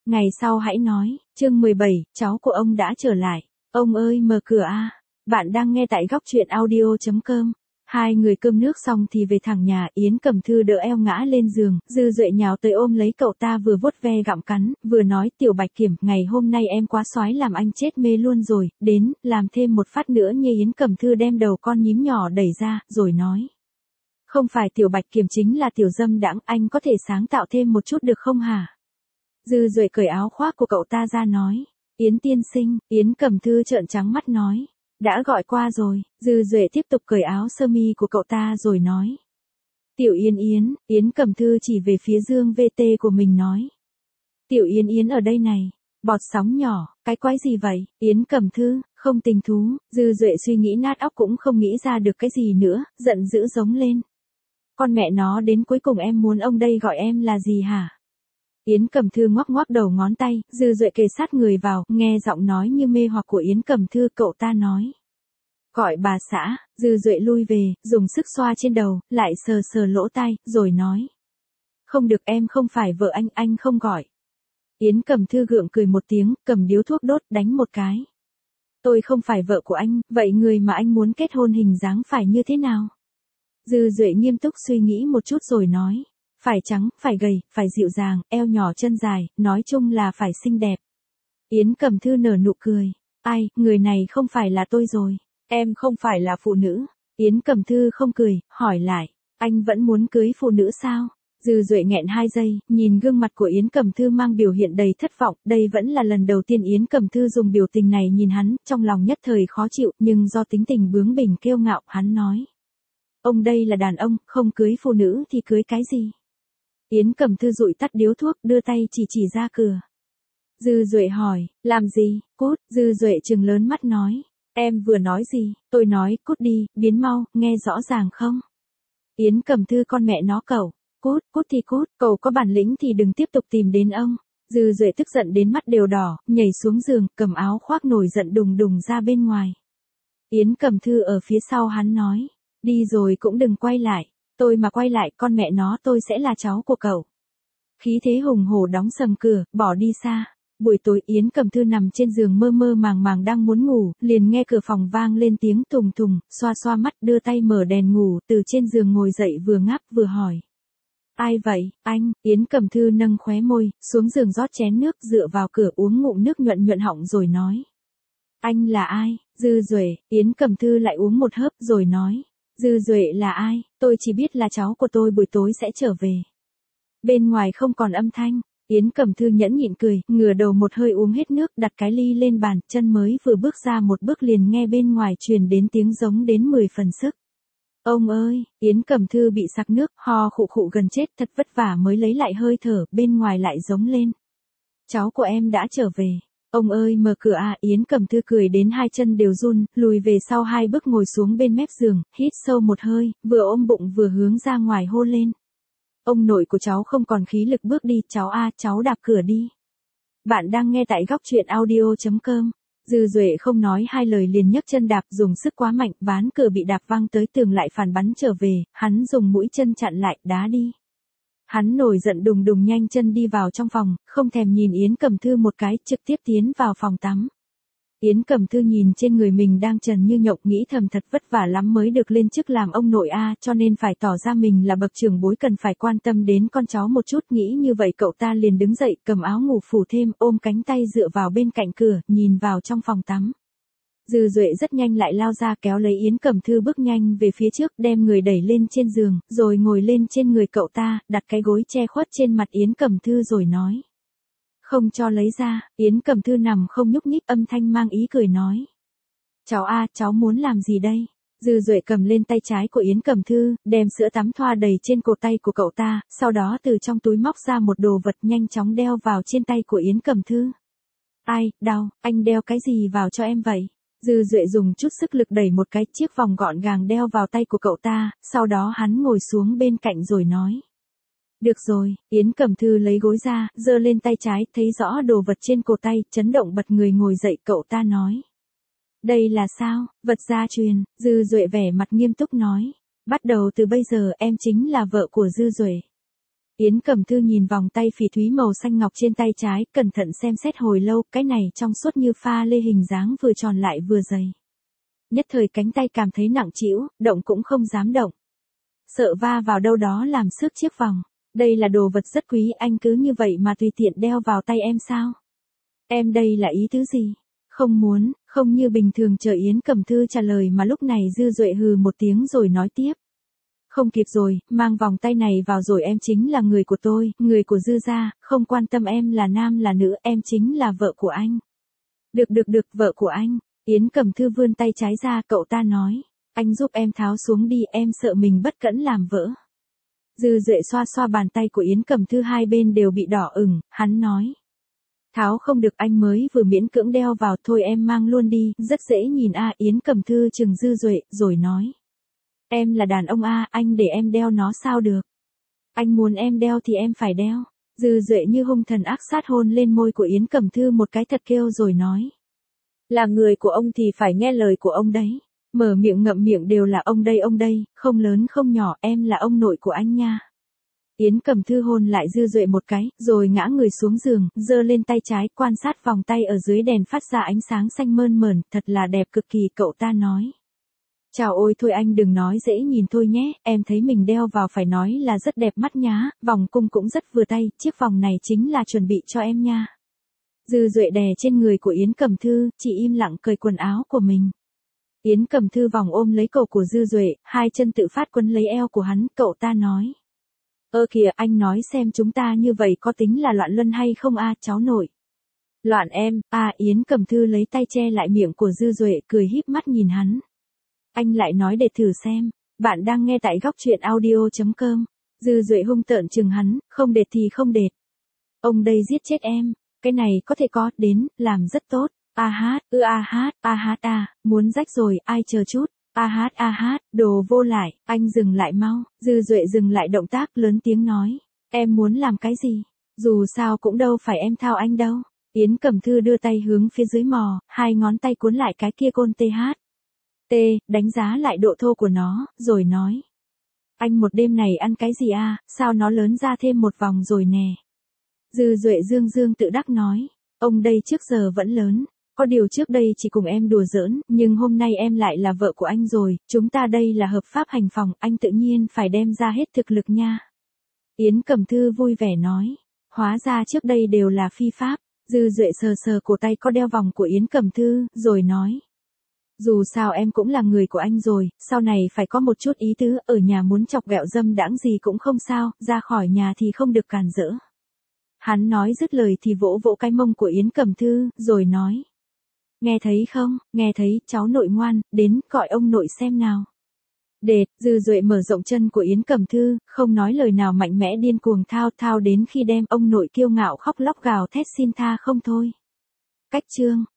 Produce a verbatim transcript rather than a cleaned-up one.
Ngày sau hãy nói, chương mười bảy, cháu của ông đã trở lại. Ông ơi mở cửa a. Bạn đang nghe tại góc truyện audio chấm com. Hai người cơm nước xong thì về thẳng nhà, Yến Cẩm Thư đỡ eo ngã lên giường, Dư Duệ nhào tới ôm lấy cậu ta vừa vuốt ve gặm cắn, vừa nói Tiểu Bạch Kiểm, ngày hôm nay em quá soái làm anh chết mê luôn rồi, đến, làm thêm một phát nữa như Yến Cẩm Thư đem đầu con nhím nhỏ đẩy ra, rồi nói. Không phải Tiểu Bạch Kiểm chính là Tiểu Dâm Đãng, anh có thể sáng tạo thêm một chút được không hả? Dư Duệ cởi áo khoác của cậu ta ra nói. Yến tiên sinh, Yến Cẩm Thư trợn trắng mắt nói. Đã gọi qua rồi, Dư Duệ tiếp tục cởi áo sơ mi của cậu ta rồi nói. Tiểu Yến Yến, Yến Cẩm Thư chỉ về phía Dương vê tê của mình nói. Tiểu Yến Yến ở đây này, bọt sóng nhỏ, cái quái gì vậy, Yến Cẩm Thư, không tình thú, Dư Duệ suy nghĩ nát óc cũng không nghĩ ra được cái gì nữa, giận dữ giống lên. Con mẹ nó đến cuối cùng em muốn ông đây gọi em là gì hả? Yến Cẩm Thư ngoắc ngoắc đầu ngón tay, Dư Duệ kề sát người vào, nghe giọng nói như mê hoặc của Yến Cẩm Thư, cậu ta nói. Gọi bà xã, Dư Duệ lui về, dùng sức xoa trên đầu, lại sờ sờ lỗ tai, rồi nói. Không được, em không phải vợ anh, anh không gọi. Yến Cẩm Thư gượng cười một tiếng, cầm điếu thuốc đốt, đánh một cái. Tôi không phải vợ của anh, vậy người mà anh muốn kết hôn hình dáng phải như thế nào? Dư Duệ nghiêm túc suy nghĩ một chút rồi nói. Phải trắng, phải gầy, phải dịu dàng, eo nhỏ chân dài, nói chung là phải xinh đẹp. Yến Cẩm Thư nở nụ cười. Ai, người này không phải là tôi rồi. Em không phải là phụ nữ. Yến Cẩm Thư không cười, hỏi lại. Anh vẫn muốn cưới phụ nữ sao? Dư Duệ nghẹn hai giây, nhìn gương mặt của Yến Cẩm Thư mang biểu hiện đầy thất vọng. Đây vẫn là lần đầu tiên Yến Cẩm Thư dùng biểu tình này nhìn hắn, trong lòng nhất thời khó chịu, nhưng do tính tình bướng bỉnh kiêu ngạo, hắn nói. Ông đây là đàn ông, không cưới phụ nữ thì cưới cái gì? Yến Cẩm Thư dụi tắt điếu thuốc, đưa tay chỉ chỉ ra cửa. Dư Duệ hỏi, làm gì, cút, Dư Duệ trừng lớn mắt nói. Em vừa nói gì, tôi nói, cút đi, biến mau, nghe rõ ràng không? Yến Cẩm Thư con mẹ nó cậu, cút, cút thì cút, cậu có bản lĩnh thì đừng tiếp tục tìm đến ông. Dư Duệ tức giận đến mắt đều đỏ, nhảy xuống giường, cầm áo khoác nổi giận đùng đùng ra bên ngoài. Yến Cẩm Thư ở phía sau hắn nói, đi rồi cũng đừng quay lại. Tôi mà quay lại, con mẹ nó tôi sẽ là cháu của cậu. Khí thế hùng hổ đóng sầm cửa, bỏ đi xa. Buổi tối Yến Cẩm Thư nằm trên giường mơ mơ màng màng đang muốn ngủ, liền nghe cửa phòng vang lên tiếng thùng thùng, xoa xoa mắt đưa tay mở đèn ngủ, từ trên giường ngồi dậy vừa ngáp vừa hỏi. Ai vậy, anh? Yến Cẩm Thư nâng khóe môi, xuống giường rót chén nước, dựa vào cửa uống ngụm nước nhuận nhuận họng rồi nói. Anh là ai? Dư Duệ, Yến Cẩm Thư lại uống một hớp rồi nói. Dư Duệ là ai? Tôi chỉ biết là cháu của tôi buổi tối sẽ trở về. Bên ngoài không còn âm thanh. Yến Cẩm Thư nhẫn nhịn cười, ngửa đầu một hơi uống hết nước, đặt cái ly lên bàn, chân mới vừa bước ra một bước liền nghe bên ngoài truyền đến tiếng giống đến mười phần sức. Ông ơi, Yến Cẩm Thư bị sặc nước, ho khụ khụ gần chết, thật vất vả mới lấy lại hơi thở, bên ngoài lại giống lên. Cháu của em đã trở về. Ông ơi mở cửa à, Yến Cẩm Thư cười đến hai chân đều run, lùi về sau hai bước ngồi xuống bên mép giường, hít sâu một hơi, vừa ôm bụng vừa hướng ra ngoài hô lên. Ông nội của cháu không còn khí lực bước đi, cháu a, cháu đạp cửa đi. Bạn đang nghe tại góc truyện audio chấm com. Dư Duệ không nói hai lời liền nhấc chân đạp, dùng sức quá mạnh, ván cửa bị đạp văng tới tường lại phản bắn trở về, hắn dùng mũi chân chặn lại, đá đi. Hắn nổi giận đùng đùng nhanh chân đi vào trong phòng, không thèm nhìn Yến Cẩm Thư một cái, trực tiếp tiến vào phòng tắm. Yến Cẩm Thư nhìn trên người mình đang trần như nhộng, nghĩ thầm thật vất vả lắm mới được lên chức làm ông nội a, cho nên phải tỏ ra mình là bậc trưởng bối cần phải quan tâm đến con cháu một chút, nghĩ như vậy cậu ta liền đứng dậy, cầm áo ngủ phủ thêm, ôm cánh tay dựa vào bên cạnh cửa, nhìn vào trong phòng tắm. Dư Duệ rất nhanh lại lao ra kéo lấy Yến Cẩm Thư bước nhanh về phía trước, đem người đẩy lên trên giường, rồi ngồi lên trên người cậu ta, đặt cái gối che khuất trên mặt Yến Cẩm Thư rồi nói. Không cho lấy ra, Yến Cẩm Thư nằm không nhúc nhích, âm thanh mang ý cười nói. Cháu a, cháu muốn làm gì đây? Dư Duệ cầm lên tay trái của Yến Cẩm Thư, đem sữa tắm thoa đầy trên cổ tay của cậu ta, sau đó từ trong túi móc ra một đồ vật nhanh chóng đeo vào trên tay của Yến Cẩm Thư. Ai, đau, anh đeo cái gì vào cho em vậy? Dư Duệ dùng chút sức lực đẩy một cái chiếc vòng gọn gàng đeo vào tay của cậu ta, sau đó hắn ngồi xuống bên cạnh rồi nói. Được rồi, Yến Cẩm Thư lấy gối ra, giơ lên tay trái, thấy rõ đồ vật trên cổ tay, chấn động bật người ngồi dậy, cậu ta nói. Đây là sao, vật gia truyền, Dư Duệ vẻ mặt nghiêm túc nói. Bắt đầu từ bây giờ em chính là vợ của Dư Duệ. Yến Cẩm Thư nhìn vòng tay phỉ thúy màu xanh ngọc trên tay trái, cẩn thận xem xét hồi lâu, cái này trong suốt như pha lê hình dáng vừa tròn lại vừa dày. Nhất thời cánh tay cảm thấy nặng trĩu, động cũng không dám động. Sợ va vào đâu đó làm xước chiếc vòng. Đây là đồ vật rất quý, anh cứ như vậy mà tùy tiện đeo vào tay em sao? Em đây là ý tứ gì? Không muốn, không như bình thường chờ Yến Cẩm Thư trả lời mà lúc này Dư Duệ hừ một tiếng rồi nói tiếp. Không kịp rồi, mang vòng tay này vào rồi, em chính là người của tôi, người của Dư gia, không quan tâm em là nam là nữ, em chính là vợ của anh. Được được được, vợ của anh. Yến Cẩm Thư vươn tay trái ra, cậu ta nói. Anh giúp em tháo xuống đi, em sợ mình bất cẩn làm vỡ. Dư Duệ xoa xoa bàn tay của Yến Cẩm Thư, hai bên đều bị đỏ ửng, hắn nói. Tháo không được, anh mới vừa miễn cưỡng đeo vào, thôi em mang luôn đi, rất dễ nhìn a. Yến Cẩm Thư chừng Dư Duệ, rồi nói. Em là đàn ông a, anh để em đeo nó sao được. Anh muốn em đeo thì em phải đeo. Dư Duệ như hung thần ác sát hôn lên môi của Yến Cẩm Thư một cái thật kêu rồi nói. Là người của ông thì phải nghe lời của ông đấy. Mở miệng ngậm miệng đều là ông đây ông đây, không lớn không nhỏ, em là ông nội của anh nha. Yến Cẩm Thư hôn lại Dư Duệ một cái, rồi ngã người xuống giường, giơ lên tay trái, quan sát vòng tay ở dưới đèn phát ra ánh sáng xanh mơn mởn, thật là đẹp cực kỳ, cậu ta nói. Chào ôi thôi anh đừng nói dễ nhìn thôi nhé, em thấy mình đeo vào phải nói là rất đẹp mắt nhá, vòng cung cũng rất vừa tay, chiếc vòng này chính là chuẩn bị cho em nha. Dư Duệ đè trên người của Yến Cẩm Thư, chỉ im lặng cởi quần áo của mình. Yến Cẩm Thư vòng ôm lấy cổ của Dư Duệ, hai chân tự phát quấn lấy eo của hắn, cậu ta nói. Ơ kìa, anh nói xem chúng ta như vậy có tính là loạn luân hay không a, cháu nội. Loạn em, à Yến Cẩm Thư lấy tay che lại miệng của Dư Duệ, cười híp mắt nhìn hắn. Anh lại nói để thử xem, bạn đang nghe tại góc truyện audio chấm com. Dư Duệ hung tợn chừng hắn, không đệt thì không đệt. Ông đây giết chết em, cái này có thể có, đến, làm rất tốt. A hát, ư a hát, a hát a, muốn rách rồi, ai chờ chút. A hát a hát, đồ vô lại, anh dừng lại mau. Dư Duệ dừng lại động tác, lớn tiếng nói. Em muốn làm cái gì? Dù sao cũng đâu phải em thao anh đâu. Yến Cẩm Thư đưa tay hướng phía dưới mò, hai ngón tay cuốn lại cái kia côn tê hát. T, đánh giá lại độ thô của nó, rồi nói. Anh một đêm này ăn cái gì a, sao nó lớn ra thêm một vòng rồi nè. Dư Duệ dương dương tự đắc nói. Ông đây trước giờ vẫn lớn. Có điều trước đây chỉ cùng em đùa giỡn, nhưng hôm nay em lại là vợ của anh rồi, chúng ta đây là hợp pháp hành phòng, anh tự nhiên phải đem ra hết thực lực nha. Yến Cẩm Thư vui vẻ nói. Hóa ra trước đây đều là phi pháp. Dư Duệ sờ sờ cổ tay có đeo vòng của Yến Cẩm Thư, rồi nói. Dù sao em cũng là người của anh rồi, sau này phải có một chút ý tứ, ở nhà muốn chọc ghẹo dâm đãng gì cũng không sao, ra khỏi nhà thì không được cản rỡ. Hắn nói dứt lời thì vỗ vỗ cái mông của Yến Cẩm Thư, rồi nói. Nghe thấy không, nghe thấy, cháu nội ngoan, đến, gọi ông nội xem nào. Đệt, Dư Duệ mở rộng chân của Yến Cẩm Thư, không nói lời nào mạnh mẽ điên cuồng thao thao đến khi đem ông nội kiêu ngạo khóc lóc gào thét xin tha không thôi. Cách chương.